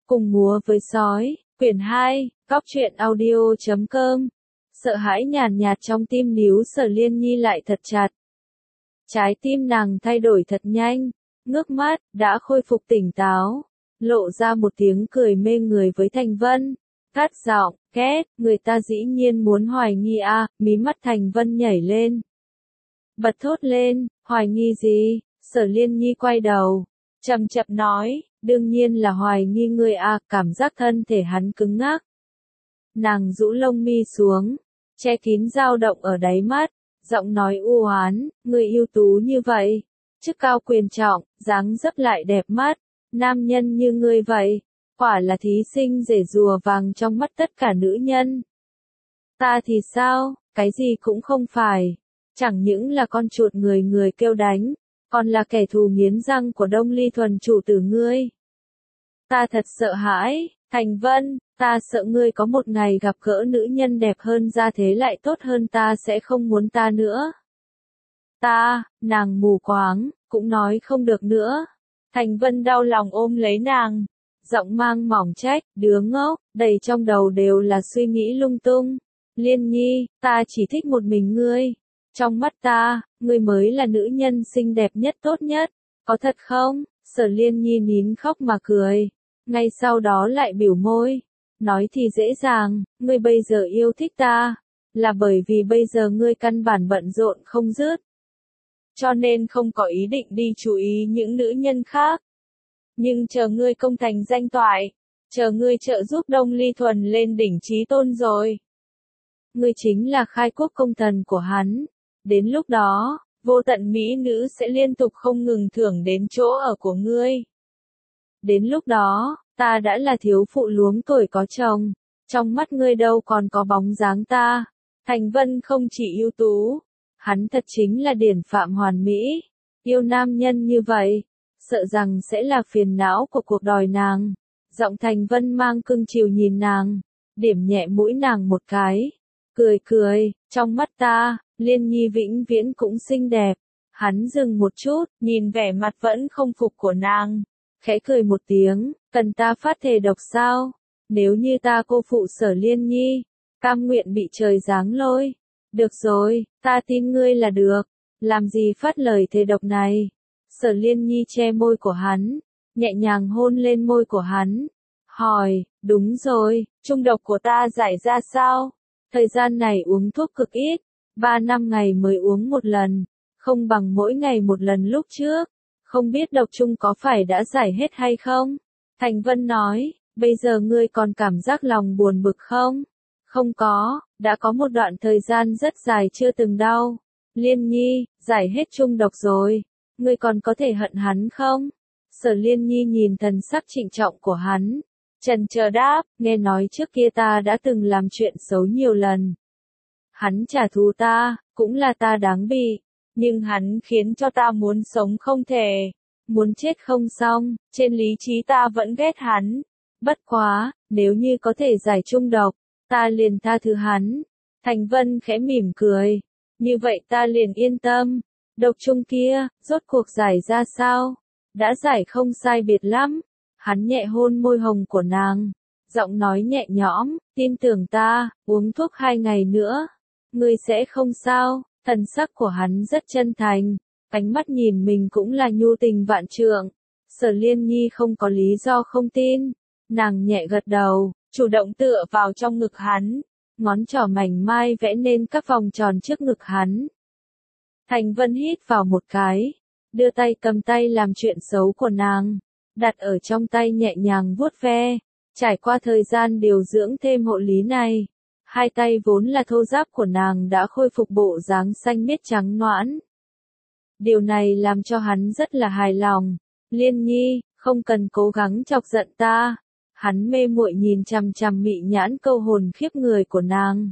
Cùng múa với sói, quyển 2, góc truyện audio.com. Sợ hãi nhàn nhạt trong tim níu Sở Liên Nhi lại thật chặt. Trái tim nàng thay đổi thật nhanh, ngước mắt, đã khôi phục tỉnh táo, lộ ra một tiếng cười mê người với Thành Vân. Cắt giọng, két, người ta dĩ nhiên muốn hoài nghi à, mí mắt Thành Vân nhảy lên. Bật thốt lên, hoài nghi gì? Sở Liên Nhi quay đầu, chậm chậm nói, đương nhiên là hoài nghi ngươi à, cảm giác thân thể hắn cứng ngắc. Nàng rũ lông mi xuống, che kín dao động ở đáy mắt, giọng nói u oán, người ưu tú như vậy, chức cao quyền trọng, dáng dấp lại đẹp mắt, nam nhân như ngươi vậy, quả là thí sinh rể rùa vàng trong mắt tất cả nữ nhân. Ta thì sao, cái gì cũng không phải, chẳng những là con chuột người người kêu đánh, còn là kẻ thù nghiến răng của Đông Ly Thuần chủ tử ngươi. Ta thật sợ hãi, Thành Vân, ta sợ ngươi có một ngày gặp gỡ nữ nhân đẹp hơn ra thế lại tốt hơn ta sẽ không muốn ta nữa. Nàng mù quáng, cũng nói không được nữa. Thành Vân đau lòng ôm lấy nàng, giọng mang mỏng trách, đứa ngốc, đầy trong đầu đều là suy nghĩ lung tung. Liên Nhi, ta chỉ thích một mình ngươi. Trong mắt ta, ngươi mới là nữ nhân xinh đẹp nhất tốt nhất, có thật không? Sở Liên Nhi nín khóc mà cười, ngay sau đó lại biểu môi, nói thì dễ dàng, ngươi bây giờ yêu thích ta, là bởi vì bây giờ ngươi căn bản bận rộn không dứt, cho nên không có ý định đi chú ý những nữ nhân khác. Nhưng chờ ngươi công thành danh toại, chờ ngươi trợ giúp Đông Ly Thuần lên đỉnh chí tôn rồi, ngươi chính là khai quốc công thần của hắn. Đến lúc đó, vô tận mỹ nữ sẽ liên tục không ngừng thưởng đến chỗ ở của ngươi. Đến lúc đó, ta đã là thiếu phụ luống tuổi có chồng, trong mắt ngươi đâu còn có bóng dáng ta. Thành Vân không chỉ ưu tú, hắn thật chính là điển phạm hoàn mỹ. Yêu nam nhân như vậy, sợ rằng sẽ là phiền não của cuộc đời nàng. Giọng Thành Vân mang cưng chiều nhìn nàng, điểm nhẹ mũi nàng một cái, cười, trong mắt ta, Liên Nhi vĩnh viễn cũng xinh đẹp. Hắn dừng một chút, nhìn vẻ mặt vẫn không phục của nàng, khẽ cười một tiếng, cần ta phát thề độc sao? Nếu như ta cô phụ Sở Liên Nhi, cam nguyện bị trời giáng lôi. Được rồi, ta tin ngươi là được, làm gì phát lời thề độc này? Sở Liên Nhi che môi của hắn, nhẹ nhàng hôn lên môi của hắn, hỏi, đúng rồi, trung độc của ta giải ra sao? Thời gian này uống thuốc cực ít, 3 năm ngày mới uống một lần, không bằng mỗi ngày một lần lúc trước. Không biết độc chung có phải đã giải hết hay không? Thành Vân nói, bây giờ ngươi còn cảm giác lòng buồn bực không? Không có, đã có một đoạn thời gian rất dài chưa từng đau. Liên Nhi, giải hết chung độc rồi, ngươi còn có thể hận hắn không? Sở Liên Nhi nhìn thần sắc trịnh trọng của hắn, chần chờ đáp, nghe nói trước kia ta đã từng làm chuyện xấu nhiều lần. Hắn trả thù ta, cũng là ta đáng bị. Nhưng hắn khiến cho ta muốn sống không thể, muốn chết không xong, trên lý trí ta vẫn ghét hắn. Bất quá, nếu như có thể giải chung độc, ta liền tha thứ hắn. Thành Vân khẽ mỉm cười, như vậy ta liền yên tâm. Độc chung kia, rốt cuộc giải ra sao? Đã giải không sai biệt lắm. Hắn nhẹ hôn môi hồng của nàng, giọng nói nhẹ nhõm, tin tưởng ta, uống thuốc 2 ngày nữa, ngươi sẽ không sao. Thần sắc của hắn rất chân thành, ánh mắt nhìn mình cũng là nhu tình vạn trượng. Sở Liên Nhi không có lý do không tin, nàng nhẹ gật đầu, chủ động tựa vào trong ngực hắn, ngón trỏ mảnh mai vẽ nên các vòng tròn trước ngực hắn. Thành Vân hít vào một cái, đưa tay cầm tay làm chuyện xấu của nàng, đặt ở trong tay nhẹ nhàng vuốt ve, trải qua thời gian điều dưỡng thêm hộ lý này. Hai tay vốn là thô ráp của nàng đã khôi phục bộ dáng xanh biếc trắng nõn. Điều này làm cho hắn rất là hài lòng. Liên Nhi, không cần cố gắng chọc giận ta. Hắn mê muội nhìn chằm chằm mị nhãn câu hồn khiếp người của nàng.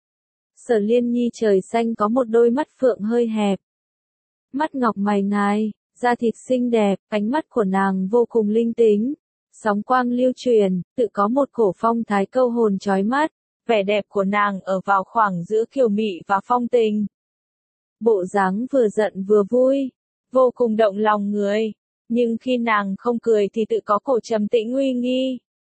Sở Liên Nhi trời xanh có một đôi mắt phượng hơi hẹp. Mắt ngọc mày ngài, da thịt xinh đẹp, ánh mắt của nàng vô cùng linh tính. Sóng quang lưu truyền, tự có một cổ phong thái câu hồn chói mắt. Vẻ đẹp của nàng ở vào khoảng giữa kiều mị và phong tình. Bộ dáng vừa giận vừa vui, vô cùng động lòng người. Nhưng khi nàng không cười thì tự có cổ trầm tĩnh uy nghi.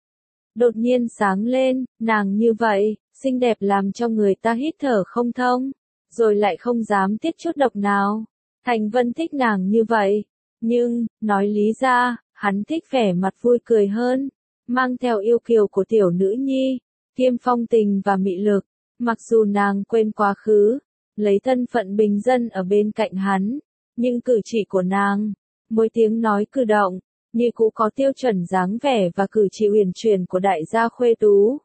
đột nhiên sáng lên, nàng như vậy, xinh đẹp làm cho người ta hít thở không thông, rồi lại không dám tiết chút độc nào. Thành Vân thích nàng như vậy, nhưng, nói lý ra, hắn thích vẻ mặt vui cười hơn, mang theo yêu kiều của tiểu nữ nhi, kiêm phong tình và mị lực, mặc dù nàng quên quá khứ, lấy thân phận bình dân ở bên cạnh hắn, nhưng cử chỉ của nàng, mỗi tiếng nói cử động, như cũ có tiêu chuẩn dáng vẻ và cử chỉ uyển chuyển của đại gia khuê tú.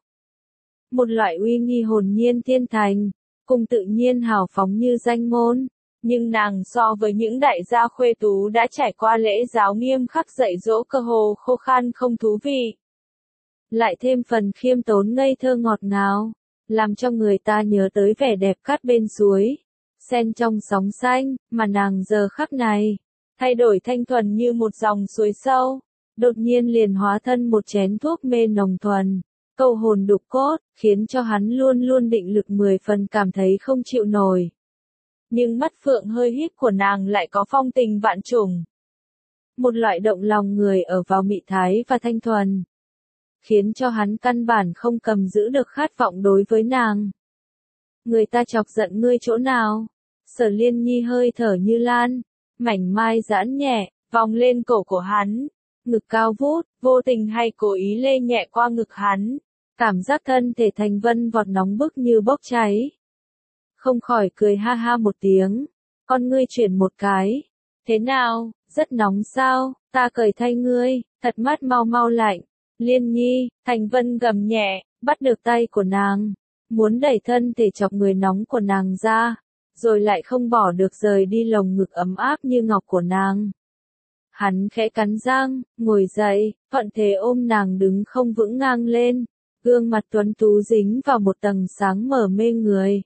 Một loại uy nghi hồn nhiên thiên thành, cùng tự nhiên hào phóng như danh môn, nhưng nàng so với những đại gia khuê tú đã trải qua lễ giáo nghiêm khắc dạy dỗ cơ hồ khô khan không thú vị. Lại thêm phần khiêm tốn ngây thơ ngọt ngào, làm cho người ta nhớ tới vẻ đẹp cát bên suối, sen trong sóng xanh, mà nàng giờ khắc này, thay đổi thanh thuần như một dòng suối sâu, đột nhiên liền hóa thân một chén thuốc mê nồng thuần, câu hồn đục cốt, khiến cho hắn luôn luôn định lực 10 phần cảm thấy không chịu nổi. Nhưng mắt phượng hơi híp của nàng lại có phong tình vạn trùng. Một loại động lòng người ở vào mị thái và thanh thuần, khiến cho hắn căn bản không cầm giữ được khát vọng đối với nàng. Người ta chọc giận ngươi chỗ nào? Sở Liên Nhi hơi thở như lan, mảnh mai giãn nhẹ, vòng lên cổ của hắn, ngực cao vút, vô tình hay cố ý lê nhẹ qua ngực hắn, cảm giác thân thể Thành Vân vọt nóng bức như bốc cháy. Không khỏi cười ha ha một tiếng, con ngươi chuyển một cái, thế nào, rất nóng sao, ta cởi thay ngươi, thật mắt mau mau lạnh. Liên Nhi, Thành Vân gầm nhẹ, bắt được tay của nàng, muốn đẩy thân thể chọc người nóng của nàng ra, rồi lại không bỏ được rời đi lồng ngực ấm áp như ngọc của nàng. Hắn khẽ cắn răng, ngồi dậy, thuận thế ôm nàng đứng không vững ngang lên, gương mặt tuấn tú dính vào một tầng sáng mở mê người.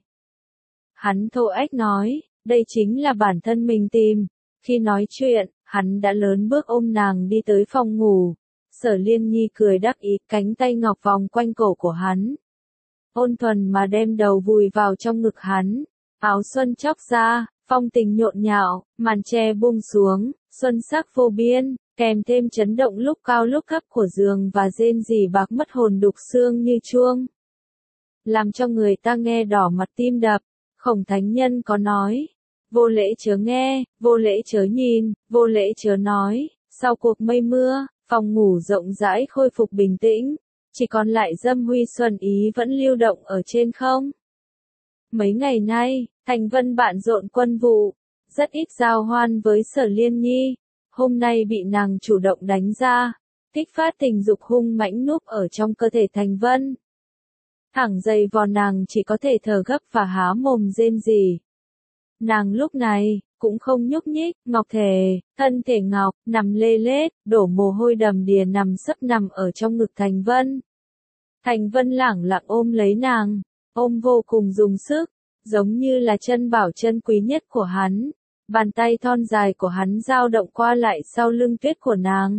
Hắn thô ếch nói, đây chính là bản thân mình tìm. Khi nói chuyện, hắn đã lớn bước ôm nàng đi tới phòng ngủ. Sở Liên Nhi cười đắc ý, cánh tay ngọc vòng quanh cổ của hắn. Ôn thuần mà đem đầu vùi vào trong ngực hắn. Áo xuân chóc ra, phong tình nhộn nhạo, màn che buông xuống, xuân sắc vô biên, kèm thêm chấn động lúc cao lúc thấp của giường và rên rỉ bạc mất hồn đục xương như chuông. Làm cho người ta nghe đỏ mặt tim đập. Khổng Thánh Nhân có nói, vô lễ chớ nghe, vô lễ chớ nhìn, vô lễ chớ nói. Sau cuộc mây mưa, phòng ngủ rộng rãi khôi phục bình tĩnh, chỉ còn lại Dâm Huy Xuân Ý vẫn lưu động ở trên không. Mấy ngày nay, Thành Vân bận rộn quân vụ, rất ít giao hoan với Sở Liên Nhi, hôm nay bị nàng chủ động đánh ra, kích phát tình dục hung mãnh núp ở trong cơ thể Thành Vân. Thẳng dày vò nàng chỉ có thể thở gấp và há mồm rên rỉ. Nàng lúc này, cũng không nhúc nhích, ngọc thể, thân thể ngọc, nằm lê lết, đổ mồ hôi đầm đìa nằm sấp nằm ở trong ngực Thành Vân. Thành Vân lẳng lặng ôm lấy nàng, ôm vô cùng dùng sức, giống như là chân bảo chân quý nhất của hắn. Bàn tay thon dài của hắn dao động qua lại sau lưng tuyết của nàng,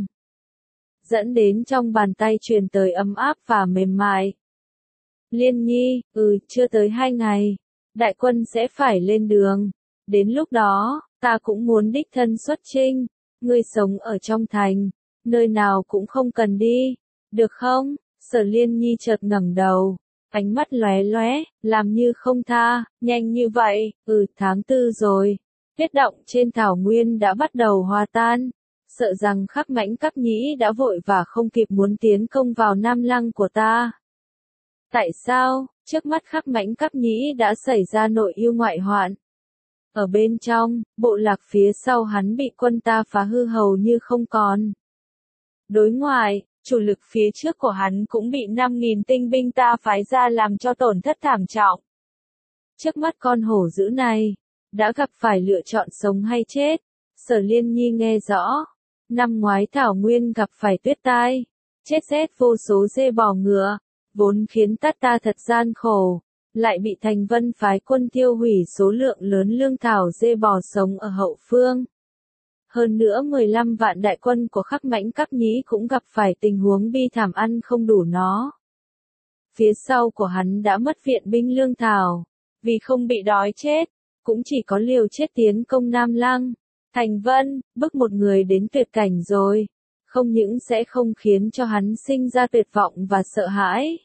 dẫn đến trong bàn tay truyền tới ấm áp và mềm mại. Liên Nhi, chưa tới 2 ngày, đại quân sẽ phải lên đường. Đến lúc đó, ta cũng muốn đích thân xuất chinh. Ngươi sống ở trong thành, nơi nào cũng không cần đi, được không? Sở Liên Nhi chợt ngẩng đầu, ánh mắt lóe lóe, làm như không tha, nhanh như vậy, tháng 4 rồi. Tuyết động trên thảo nguyên đã bắt đầu hòa tan, sợ rằng Khắc Mãnh Cáp Nhĩ đã vội và không kịp muốn tiến công vào Nam Lăng của ta. Tại sao, trước mắt Khắc Mãnh Cáp Nhĩ đã xảy ra nội yêu ngoại hoạn? Ở bên trong, bộ lạc phía sau hắn bị quân ta phá hư hầu như không còn. Đối ngoại, chủ lực phía trước của hắn cũng bị 5.000 tinh binh ta phái ra làm cho tổn thất thảm trọng. Trước mắt con hổ dữ này, đã gặp phải lựa chọn sống hay chết. Sở Liên Nhi nghe rõ, năm ngoái thảo nguyên gặp phải tuyết tai, chết rét vô số dê bò ngựa, vốn khiến ta thật gian khổ, lại bị Thành Vân phái quân tiêu hủy số lượng lớn lương thảo dê bò sống ở hậu phương. Hơn nữa 15 vạn đại quân của Khắc Mãnh Cáp Nhĩ cũng gặp phải tình huống bi thảm ăn không đủ no. Phía sau của hắn đã mất viện binh lương thảo, vì không bị đói chết, cũng chỉ có liều chết tiến công Nam Lăng. Thành Vân, bức một người đến tuyệt cảnh rồi. không những sẽ không khiến cho hắn sinh ra tuyệt vọng và sợ hãi,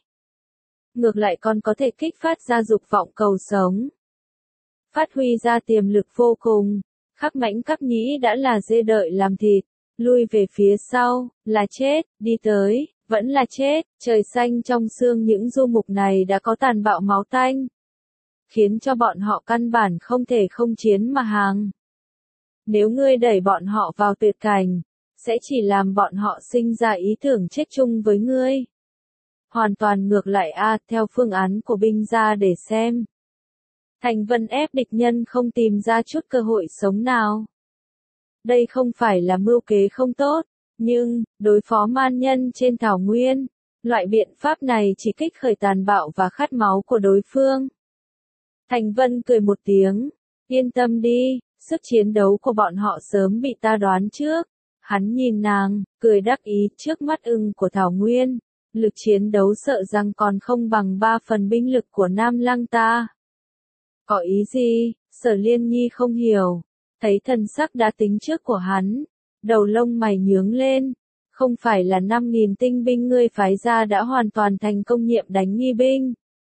ngược lại còn có thể kích phát ra dục vọng cầu sống, phát huy ra tiềm lực vô cùng. Khắc Mãnh Cáp Nhĩ đã là dê đợi làm thịt, lui về phía sau, là chết, đi tới, vẫn là chết. Trời xanh trong xương những du mục này đã có tàn bạo máu tanh, khiến cho bọn họ căn bản không thể không chiến mà hàng. Nếu ngươi đẩy bọn họ vào tuyệt cảnh, sẽ chỉ làm bọn họ sinh ra ý tưởng chết chung với ngươi. Hoàn toàn ngược lại theo phương án của binh gia để xem. Thành Vân ép địch nhân không tìm ra chút cơ hội sống nào. Đây không phải là mưu kế không tốt, nhưng, đối phó man nhân trên thảo nguyên, loại biện pháp này chỉ kích khởi tàn bạo và khát máu của đối phương. Thành Vân cười một tiếng, yên tâm đi, sức chiến đấu của bọn họ sớm bị ta đoán trước. Hắn nhìn nàng, cười đắc ý, trước mắt ưng của thảo nguyên, lực chiến đấu sợ rằng còn không bằng 3 phần binh lực của Nam Lăng ta. Có ý gì? Sở Liên Nhi không hiểu, thấy thần sắc đã tính trước của hắn, đầu lông mày nhướng lên, không phải là 5.000 tinh binh ngươi phái ra đã hoàn toàn thành công nhiệm đánh nghi binh.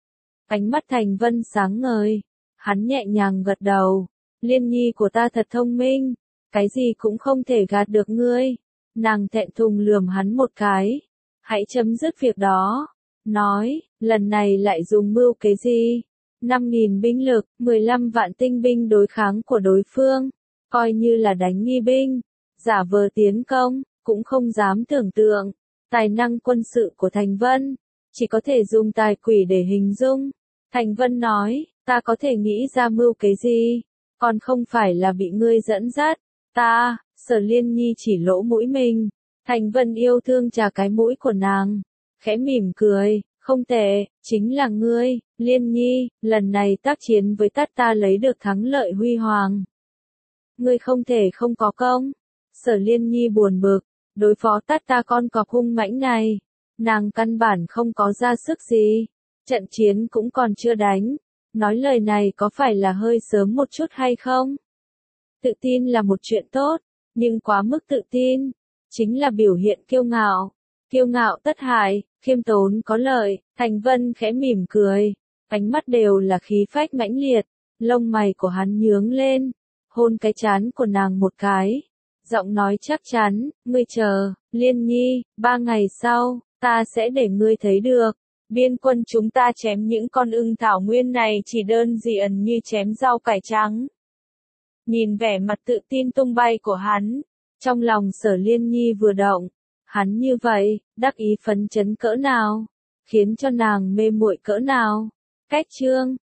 Ánh mắt Thành Vân sáng ngời, hắn nhẹ nhàng gật đầu, Liên Nhi của ta thật thông minh, cái gì cũng không thể gạt được ngươi. Nàng thẹn thùng lườm hắn một cái, hãy chấm dứt việc đó, nói, lần này lại dùng mưu kế gì? 5.000 binh lực, 15 vạn tinh binh đối kháng của đối phương, coi như là đánh nghi binh, giả vờ tiến công, cũng không dám tưởng tượng. Tài năng quân sự của Thành Vân, chỉ có thể dùng tài quỷ để hình dung. Thành Vân nói, ta có thể nghĩ ra mưu kế gì, còn không phải là bị ngươi dẫn dắt. Ta, Sở Liên Nhi chỉ lỗ mũi mình. Thành Vân yêu thương chà cái mũi của nàng, khẽ mỉm cười, không tệ, chính là ngươi, Liên Nhi, lần này tác chiến với ta lấy được thắng lợi huy hoàng. Ngươi không thể không có công. Sở Liên Nhi buồn bực, đối phó ta con cọp hung mãnh này, nàng căn bản không có ra sức gì, trận chiến cũng còn chưa đánh, nói lời này có phải là hơi sớm một chút hay không? Tự tin là một chuyện tốt, nhưng quá mức tự tin, chính là biểu hiện kiêu ngạo tất hại, khiêm tốn có lợi. Thành Vân khẽ mỉm cười, ánh mắt đều là khí phách mãnh liệt, lông mày của hắn nhướng lên, hôn cái trán của nàng một cái, giọng nói chắc chắn, ngươi chờ, Liên Nhi, 3 ngày sau, ta sẽ để ngươi thấy được. Biên quân chúng ta chém những con ưng thảo nguyên này chỉ đơn giản như chém rau cải trắng. Nhìn vẻ mặt tự tin tung bay của hắn, trong lòng Sở Liên Nhi vừa động, hắn như vậy, đắc ý phấn chấn cỡ nào, khiến cho nàng mê muội cỡ nào. Cách chương